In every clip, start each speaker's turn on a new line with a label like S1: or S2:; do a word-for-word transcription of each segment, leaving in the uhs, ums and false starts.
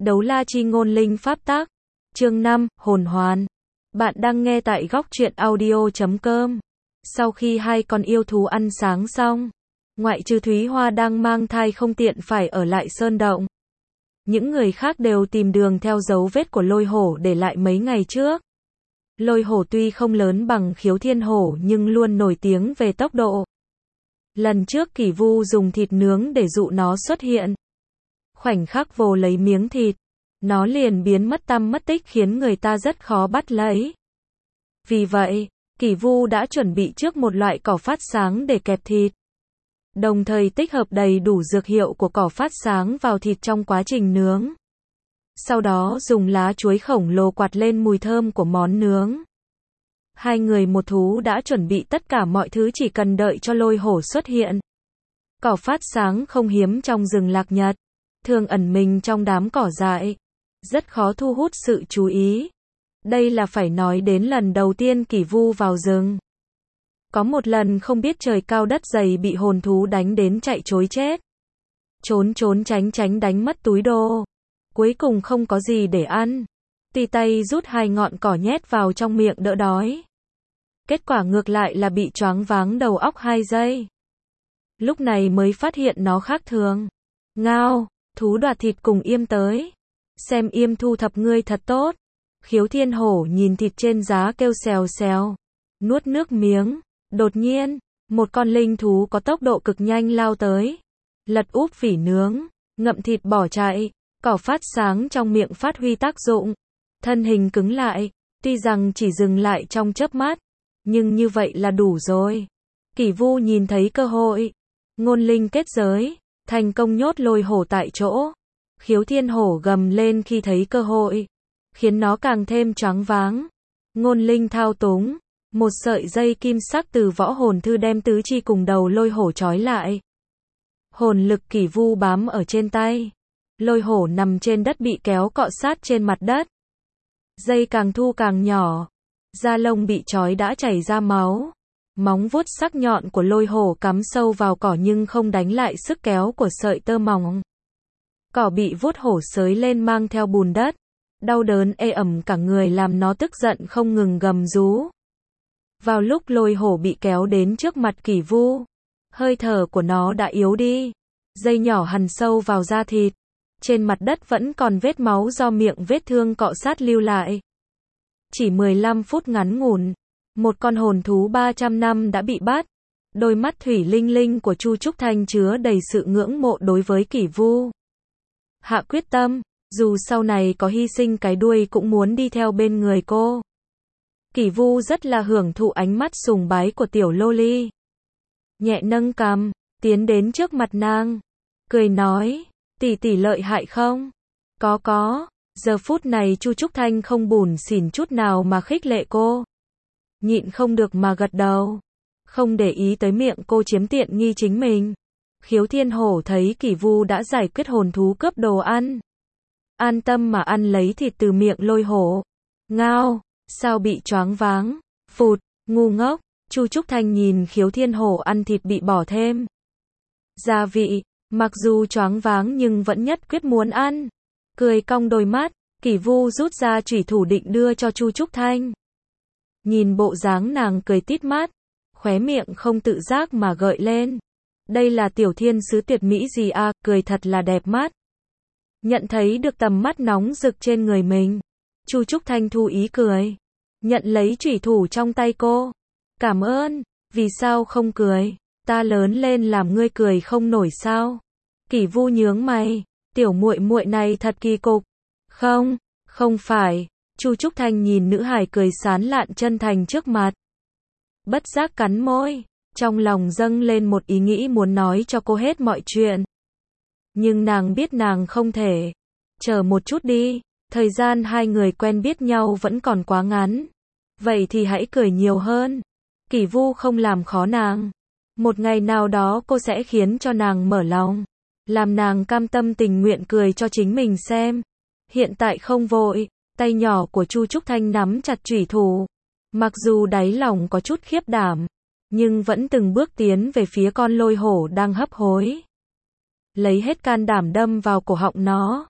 S1: Đấu la chi ngôn linh pháp tác. Chương năm, hồn hoàn. Bạn đang nghe tại góc truyện audio chấm com. Sau khi hai con yêu thú ăn sáng xong, ngoại trừ Thúy Hoa đang mang thai không tiện phải ở lại sơn động, những người khác đều tìm đường theo dấu vết của lôi hổ để lại mấy ngày trước. Lôi hổ tuy không lớn bằng khiếu thiên hổ nhưng luôn nổi tiếng về tốc độ. Lần trước Kỷ Vu dùng thịt nướng để dụ nó xuất hiện. Khoảnh khắc vồ lấy miếng thịt, nó liền biến mất tăm mất tích khiến người ta rất khó bắt lấy. Vì vậy, Kỷ Vu đã chuẩn bị trước một loại cỏ phát sáng để kẹp thịt, đồng thời tích hợp đầy đủ dược hiệu của cỏ phát sáng vào thịt trong quá trình nướng. Sau đó dùng lá chuối khổng lồ quạt lên mùi thơm của món nướng. Hai người một thú đã chuẩn bị tất cả mọi thứ chỉ cần đợi cho lôi hổ xuất hiện. Cỏ phát sáng không hiếm trong rừng Lạc Nhật, thường ẩn mình trong đám cỏ dại, rất khó thu hút sự chú ý. Đây là phải nói đến lần đầu tiên Kỷ Vu vào rừng. Có một lần không biết trời cao đất dày bị hồn thú đánh đến chạy trối chết. Trốn trốn tránh tránh đánh mất túi đồ. Cuối cùng không có gì để ăn. Tì tay rút hai ngọn cỏ nhét vào trong miệng đỡ đói. Kết quả ngược lại là bị choáng váng đầu óc hai giây. Lúc này mới phát hiện nó khác thường. Ngao, thú đoạt thịt cùng Yêm tới. Xem Yêm thu thập ngươi thật tốt. Khiếu thiên hổ nhìn thịt trên giá kêu xèo xèo. Nuốt nước miếng. Đột nhiên, một con linh thú có tốc độ cực nhanh lao tới. Lật úp vỉ nướng, ngậm thịt bỏ chạy. Cỏ phát sáng trong miệng phát huy tác dụng. Thân hình cứng lại, tuy rằng chỉ dừng lại trong chớp mắt, nhưng như vậy là đủ rồi. Kỷ Vu nhìn thấy cơ hội, ngôn linh kết giới, thành công nhốt lôi hổ tại chỗ. Khiếu thiên hổ gầm lên khi thấy cơ hội, khiến nó càng thêm choáng váng. Ngôn linh thao túng, một sợi dây kim sắc từ võ hồn thư đem tứ chi cùng đầu lôi hổ trói lại. Hồn lực Kỷ Vu bám ở trên tay. Lôi hổ nằm trên đất bị kéo cọ sát trên mặt đất. Dây càng thu càng nhỏ. Da lông bị trói đã chảy ra máu. Móng vuốt sắc nhọn của lôi hổ cắm sâu vào cỏ nhưng không đánh lại sức kéo của sợi tơ mỏng. Cỏ bị vuốt hổ xới lên mang theo bùn đất. Đau đớn ê ẩm cả người làm nó tức giận không ngừng gầm rú. Vào lúc lôi hổ bị kéo đến trước mặt Kỷ Vu, hơi thở của nó đã yếu đi. Dây nhỏ hằn sâu vào da thịt. Trên mặt đất vẫn còn vết máu do miệng vết thương cọ sát lưu lại. Chỉ mười lăm phút ngắn ngủn, một con hồn thú ba trăm năm đã bị bắt. Đôi mắt thủy linh linh của Chu Trúc Thanh chứa đầy sự ngưỡng mộ đối với Kỷ Vu. Hạ quyết tâm, dù sau này có hy sinh cái đuôi cũng muốn đi theo bên người cô. Kỷ Vu rất là hưởng thụ ánh mắt sùng bái của tiểu loli. Nhẹ nâng cằm, tiến đến trước mặt nàng, cười nói. Tỷ tỷ lợi hại không? Có có. Giờ phút này Chu Trúc Thanh không bủn xỉn chút nào mà khích lệ cô. Nhịn không được mà gật đầu. Không để ý tới miệng cô chiếm tiện nghi chính mình. Khiếu thiên hổ thấy Kỷ Vu đã giải quyết hồn thú cướp đồ ăn. An tâm mà ăn lấy thịt từ miệng lôi hổ. Ngao, sao bị choáng váng? Phụt, ngu ngốc. Chu Trúc Thanh nhìn khiếu thiên hổ ăn thịt bị bỏ thêm gia vị. Mặc dù choáng váng nhưng vẫn nhất quyết muốn ăn. Cười cong đôi mắt, Kỷ Vu rút ra chủy thủ định đưa cho Chu Trúc Thanh. Nhìn bộ dáng nàng cười tít mắt, khóe miệng không tự giác mà gợi lên. Đây là tiểu thiên sứ tuyệt mỹ gì à, cười thật là đẹp mắt. Nhận thấy được tầm mắt nóng rực trên người mình, Chu Trúc Thanh thu ý cười. Nhận lấy chủy thủ trong tay cô. Cảm ơn, vì sao không cười? Ta lớn lên làm ngươi cười không nổi sao? Kỷ Vu nhướng mày, tiểu muội muội này thật kỳ cục. Không, không phải. Chu Trúc Thanh nhìn nữ hài cười sán lạn chân thành trước mặt. Bất giác cắn môi, trong lòng dâng lên một ý nghĩ muốn nói cho cô hết mọi chuyện. Nhưng nàng biết nàng không thể. Chờ một chút đi, thời gian hai người quen biết nhau vẫn còn quá ngắn. Vậy thì hãy cười nhiều hơn. Kỷ Vu không làm khó nàng. Một ngày nào đó cô sẽ khiến cho nàng mở lòng, làm nàng cam tâm tình nguyện cười cho chính mình xem. Hiện tại không vội, tay nhỏ của Chu Trúc Thanh nắm chặt chủy thủ. Mặc dù đáy lòng có chút khiếp đảm, nhưng vẫn từng bước tiến về phía con lôi hổ đang hấp hối. Lấy hết can đảm đâm vào cổ họng nó.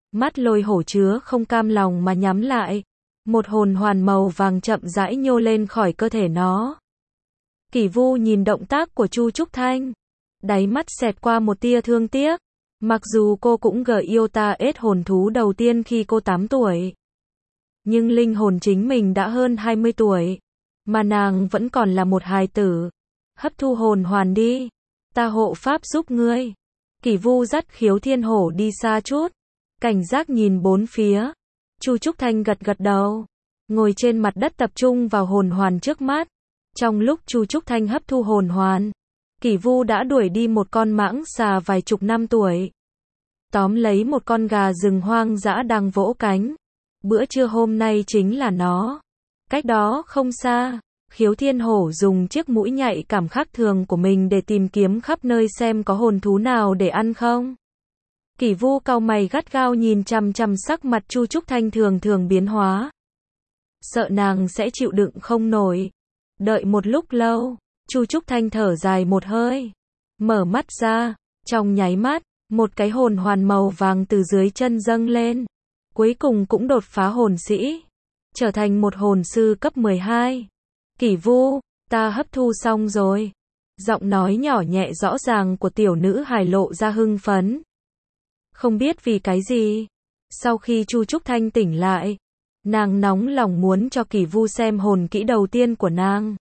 S1: Mắt Lôi Hổ chứa không cam lòng mà nhắm lại. Một hồn hoàn màu vàng chậm rãi nhô lên khỏi cơ thể nó. Kỷ Vu nhìn động tác của Chu Trúc Thanh, đáy mắt xẹt qua một tia thương tiếc. Mặc dù cô cũng gợi yêu ta ết hồn thú đầu tiên khi cô tám tuổi. Nhưng linh hồn chính mình đã hơn hai mươi tuổi. Mà nàng vẫn còn là một hài tử. Hấp thu hồn hoàn đi. Ta hộ pháp giúp ngươi. Kỷ Vu dắt Khiếu Thiên Hổ đi xa chút. Cảnh giác nhìn bốn phía. Chu Trúc Thanh gật gật đầu. Ngồi trên mặt đất tập trung vào hồn hoàn trước mắt. Trong lúc Chu Trúc Thanh hấp thu hồn hoàn, Kỷ Vu đã đuổi đi một con mãng xà vài chục năm tuổi. Tóm lấy một con gà rừng hoang dã đang vỗ cánh. Bữa trưa hôm nay chính là nó. Cách đó không xa, Khiếu Thiên Hổ dùng chiếc mũi nhạy cảm khác thường của mình để tìm kiếm khắp nơi xem có hồn thú nào để ăn không. Kỷ Vu cau mày gắt gao nhìn chằm chằm sắc mặt Chu Trúc Thanh thường thường biến hóa. Sợ nàng sẽ chịu đựng không nổi. Đợi một lúc lâu, Chu Trúc Thanh thở dài một hơi. Mở mắt ra, trong nháy mắt, một cái hồn hoàn màu vàng từ dưới chân dâng lên. Cuối cùng cũng đột phá hồn sĩ. Trở thành một hồn sư cấp mười hai. Kỷ Vu, ta hấp thu xong rồi. Giọng nói nhỏ nhẹ rõ ràng của tiểu nữ hài lộ ra hưng phấn. Không biết vì cái gì. Sau khi Chu Trúc Thanh tỉnh lại, nàng nóng lòng muốn cho Kỷ Vu xem hồn kỹ đầu tiên của nàng.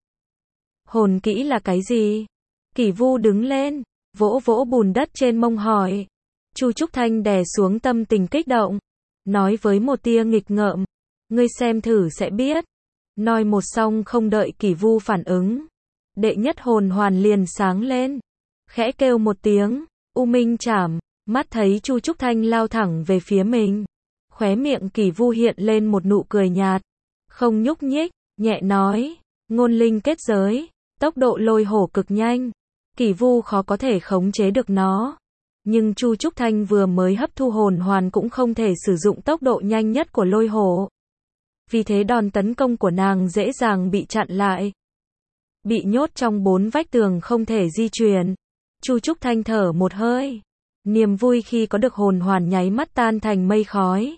S1: Hồn kỹ là cái gì? Kỷ Vu đứng lên, vỗ vỗ bùn đất trên mông hỏi. Chu Trúc Thanh đè xuống tâm tình kích động, nói với một tia nghịch ngợm, ngươi xem thử sẽ biết. Nói một xong không đợi Kỷ Vu phản ứng, đệ nhất hồn hoàn liền sáng lên, khẽ kêu một tiếng, U Minh Trảm, mắt thấy Chu Trúc Thanh lao thẳng về phía mình. Khóe miệng Kỷ Vu hiện lên một nụ cười nhạt, không nhúc nhích, nhẹ nói, ngôn linh kết giới, tốc độ Lôi Hổ cực nhanh, Kỷ Vu khó có thể khống chế được nó. Nhưng Chu Trúc Thanh vừa mới hấp thu hồn hoàn cũng không thể sử dụng tốc độ nhanh nhất của Lôi Hổ. Vì thế đòn tấn công của nàng dễ dàng bị chặn lại. Bị nhốt trong bốn vách tường không thể di chuyển. Chu Trúc Thanh thở một hơi. Niềm vui khi có được hồn hoàn nháy mắt tan thành mây khói.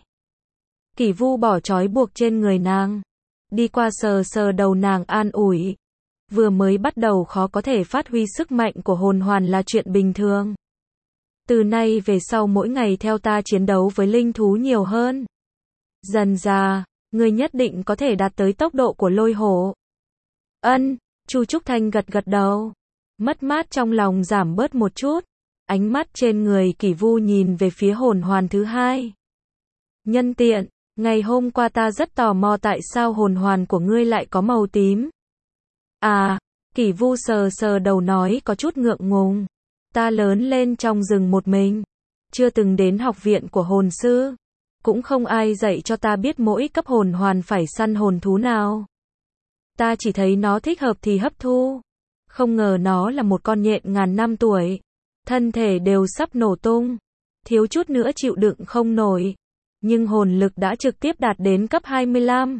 S1: Kỷ Vu bỏ trói buộc trên người nàng. Đi qua sờ sờ đầu nàng an ủi. Vừa mới bắt đầu khó có thể phát huy sức mạnh của hồn hoàn là chuyện bình thường. Từ nay về sau mỗi ngày theo ta chiến đấu với linh thú nhiều hơn. Dần dà, ngươi nhất định có thể đạt tới tốc độ của Lôi Hổ. Ân, Chu Trúc Thanh gật gật đầu. Mất mát trong lòng giảm bớt một chút. Ánh mắt trên người Kỷ Vu nhìn về phía hồn hoàn thứ hai. Nhân tiện, ngày hôm qua ta rất tò mò tại sao hồn hoàn của ngươi lại có màu tím. À, Kỷ Vu sờ sờ đầu nói có chút ngượng ngùng. Ta lớn lên trong rừng một mình, chưa từng đến học viện của hồn sư, cũng không ai dạy cho ta biết mỗi cấp hồn hoàn phải săn hồn thú nào. Ta chỉ thấy nó thích hợp thì hấp thu, không ngờ nó là một con nhện ngàn năm tuổi, thân thể đều sắp nổ tung, thiếu chút nữa chịu đựng không nổi, nhưng hồn lực đã trực tiếp đạt đến cấp hai mươi lăm.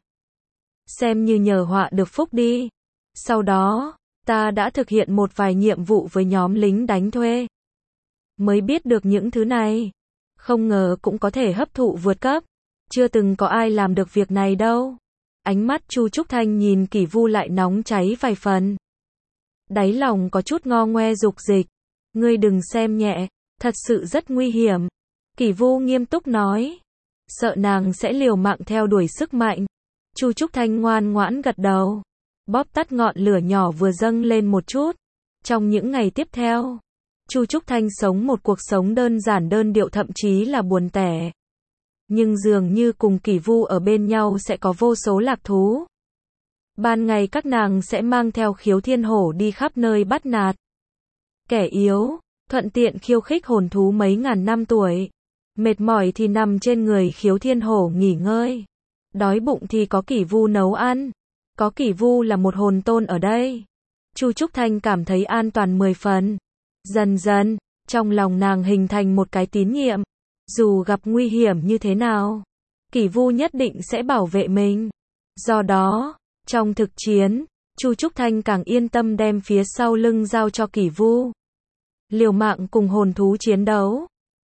S1: Xem như nhờ họa được phúc đi. Sau đó, ta đã thực hiện một vài nhiệm vụ với nhóm lính đánh thuê. Mới biết được những thứ này. Không ngờ cũng có thể hấp thụ vượt cấp. Chưa từng có ai làm được việc này đâu. Ánh mắt Chu Trúc Thanh nhìn Kỷ Vu lại nóng cháy vài phần. Đáy lòng có chút ngo ngoe dục dịch. Ngươi đừng xem nhẹ, thật sự rất nguy hiểm. Kỷ Vu nghiêm túc nói. Sợ nàng sẽ liều mạng theo đuổi sức mạnh. Chu Trúc Thanh ngoan ngoãn gật đầu. Bóp tắt ngọn lửa nhỏ vừa dâng lên một chút. Trong những ngày tiếp theo, Chu Trúc Thanh sống một cuộc sống đơn giản đơn điệu thậm chí là buồn tẻ. Nhưng dường như cùng Kỷ Vu ở bên nhau sẽ có vô số lạc thú. Ban ngày các nàng sẽ mang theo Khiếu Thiên Hổ đi khắp nơi bắt nạt kẻ yếu, thuận tiện khiêu khích hồn thú mấy ngàn năm tuổi. Mệt mỏi thì nằm trên người Khiếu Thiên Hổ nghỉ ngơi. Đói bụng thì có Kỷ Vu nấu ăn. Có Kỷ Vu là một hồn tôn ở đây. Chu Trúc Thanh cảm thấy an toàn mười phần. Dần dần, trong lòng nàng hình thành một cái tín nhiệm. Dù gặp nguy hiểm như thế nào, Kỷ Vu nhất định sẽ bảo vệ mình. Do đó, trong thực chiến, Chu Trúc Thanh càng yên tâm đem phía sau lưng giao cho Kỷ Vu. Liều mạng cùng hồn thú chiến đấu.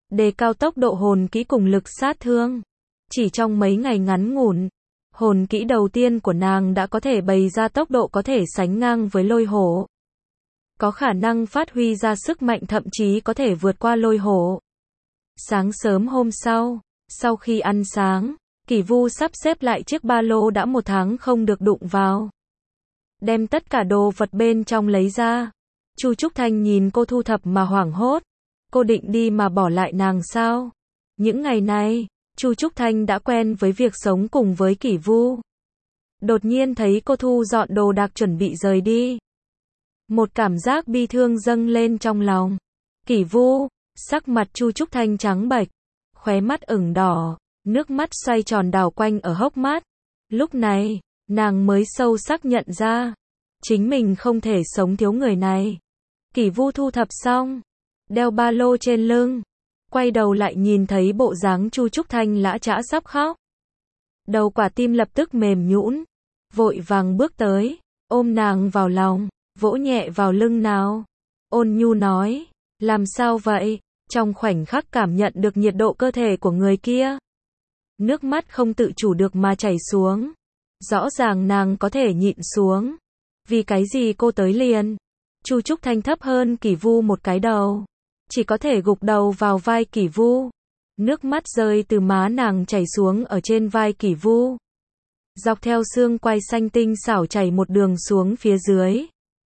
S1: đề cao tốc độ hồn kỹ cùng lực sát thương. Chỉ trong mấy ngày ngắn ngủn, hồn kỹ đầu tiên của nàng đã có thể bày ra tốc độ có thể sánh ngang với lôi hổ. Có khả năng phát huy ra sức mạnh thậm chí có thể vượt qua lôi hổ. Sáng sớm hôm sau, sau khi ăn sáng, Kỷ Vu sắp xếp lại chiếc ba lô đã một tháng không được đụng vào. Đem tất cả đồ vật bên trong lấy ra. Chu Trúc Thanh nhìn cô thu thập mà hoảng hốt. Cô định đi mà bỏ lại nàng sao? Những ngày này, Chu Trúc Thanh đã quen với việc sống cùng với Kỷ Vu. Đột nhiên thấy cô thu dọn đồ đạc chuẩn bị rời đi. Một cảm giác bi thương dâng lên trong lòng. Kỷ Vu, sắc mặt Chu Trúc Thanh trắng bệch, khóe mắt ửng đỏ, nước mắt xoay tròn đảo quanh ở hốc mắt. Lúc này, nàng mới sâu sắc nhận ra, chính mình không thể sống thiếu người này. Kỷ Vu thu thập xong, đeo ba lô trên lưng, quay đầu lại nhìn thấy bộ dáng Chu Trúc Thanh lã chã sắp khóc. Đầu quả tim lập tức mềm nhũn, vội vàng bước tới, ôm nàng vào lòng, vỗ nhẹ vào lưng nào. Ôn nhu nói, làm sao vậy? Trong khoảnh khắc cảm nhận được nhiệt độ cơ thể của người kia. Nước mắt không tự chủ được mà chảy xuống. Rõ ràng nàng có thể nhịn xuống. Vì cái gì cô tới liền? Chu Trúc Thanh thấp hơn Kỷ Vu một cái đầu. Chỉ có thể gục đầu vào vai Kỷ Vu. Nước mắt rơi từ má nàng chảy xuống ở trên vai Kỷ Vu. Dọc theo xương quai xanh tinh xảo chảy một đường xuống phía dưới.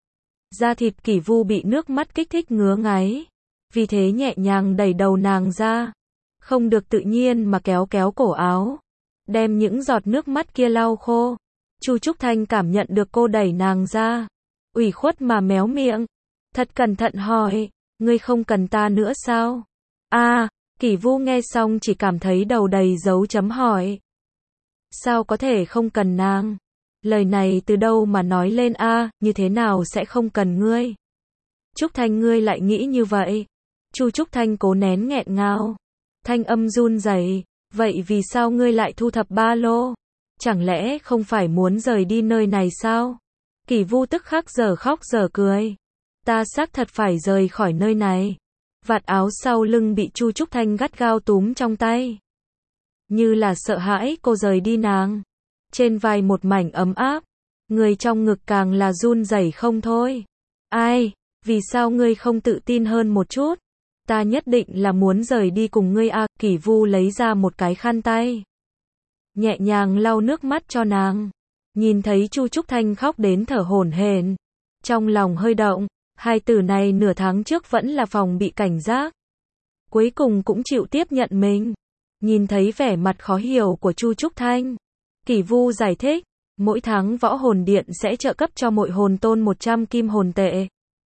S1: Da thịt Kỷ Vu bị nước mắt kích thích ngứa ngáy. Vì thế nhẹ nhàng đẩy đầu nàng ra. Không được tự nhiên mà kéo kéo cổ áo. Đem những giọt nước mắt kia lau khô. Chu Trúc Thanh cảm nhận được cô đẩy nàng ra. Ủy khuất mà méo miệng. Thật cẩn thận hỏi, ngươi không cần ta nữa sao? À, Kỷ Vu nghe xong chỉ cảm thấy đầu đầy dấu chấm hỏi. Sao có thể không cần nàng? Lời này từ đâu mà nói lên a, à, như thế nào sẽ không cần ngươi? Trúc Thanh ngươi lại nghĩ như vậy? Chu Trúc Thanh cố nén nghẹn ngào. Thanh âm run rẩy, vậy vì sao ngươi lại thu thập ba lô? Chẳng lẽ không phải muốn rời đi nơi này sao? Kỷ Vu tức khắc giờ khóc giờ cười. Ta xác thật phải rời khỏi nơi này. Vạt áo sau lưng bị Chu Trúc Thanh gắt gao túm trong tay. Như là sợ hãi cô rời đi nàng. Trên vai một mảnh ấm áp. Người trong ngực càng là run rẩy không thôi. Ai, vì sao ngươi không tự tin hơn một chút? Ta nhất định là muốn rời đi cùng ngươi a. À. Kỷ Vu lấy ra một cái khăn tay. Nhẹ nhàng lau nước mắt cho nàng. Nhìn thấy Chu Trúc Thanh khóc đến thở hổn hển. Trong lòng hơi động. Hai từ này nửa tháng trước vẫn là phòng bị cảnh giác. Cuối cùng cũng chịu tiếp nhận mình. Nhìn thấy vẻ mặt khó hiểu của Chu Trúc Thanh. Kỷ Vu giải thích. Mỗi tháng võ hồn điện sẽ trợ cấp cho mỗi hồn tôn một trăm kim hồn tệ.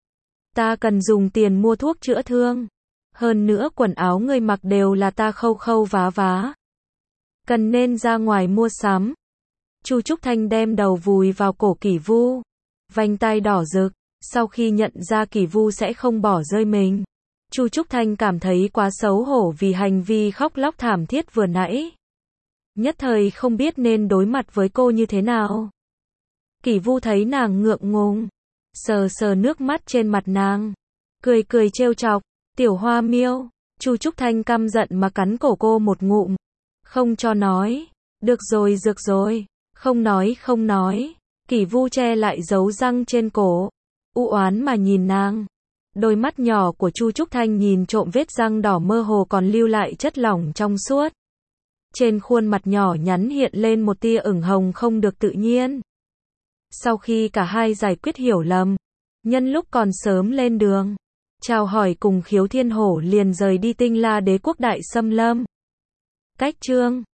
S1: Ta cần dùng tiền mua thuốc chữa thương. Hơn nữa quần áo ngươi mặc đều là ta khâu khâu vá vá. Cần nên ra ngoài mua sắm. Chu Trúc Thanh đem đầu vùi vào cổ Kỷ Vu. Vành tai đỏ rực. Sau khi nhận ra Kỷ Vu sẽ không bỏ rơi mình. Chu Trúc Thanh cảm thấy quá xấu hổ vì hành vi khóc lóc thảm thiết vừa nãy. Nhất thời không biết nên đối mặt với cô như thế nào. Kỷ Vu thấy nàng ngượng ngùng. Sờ sờ nước mắt trên mặt nàng. Cười cười trêu chọc. Tiểu Hoa Miêu. Chu Trúc Thanh căm giận mà cắn cổ cô một ngụm. Không cho nói. Được rồi được rồi. Không nói không nói. Kỷ Vu che lại dấu răng trên cổ. U oán mà nhìn nàng. Đôi mắt nhỏ của Chu Trúc Thanh nhìn trộm vết răng đỏ mơ hồ còn lưu lại chất lỏng trong suốt. Trên khuôn mặt nhỏ nhắn hiện lên một tia ửng hồng không được tự nhiên. Sau khi cả hai giải quyết hiểu lầm, nhân lúc còn sớm lên đường, chào hỏi cùng Khiếu Thiên Hổ liền rời đi Tinh La Đế quốc Đại Xâm Lâm. Cách chương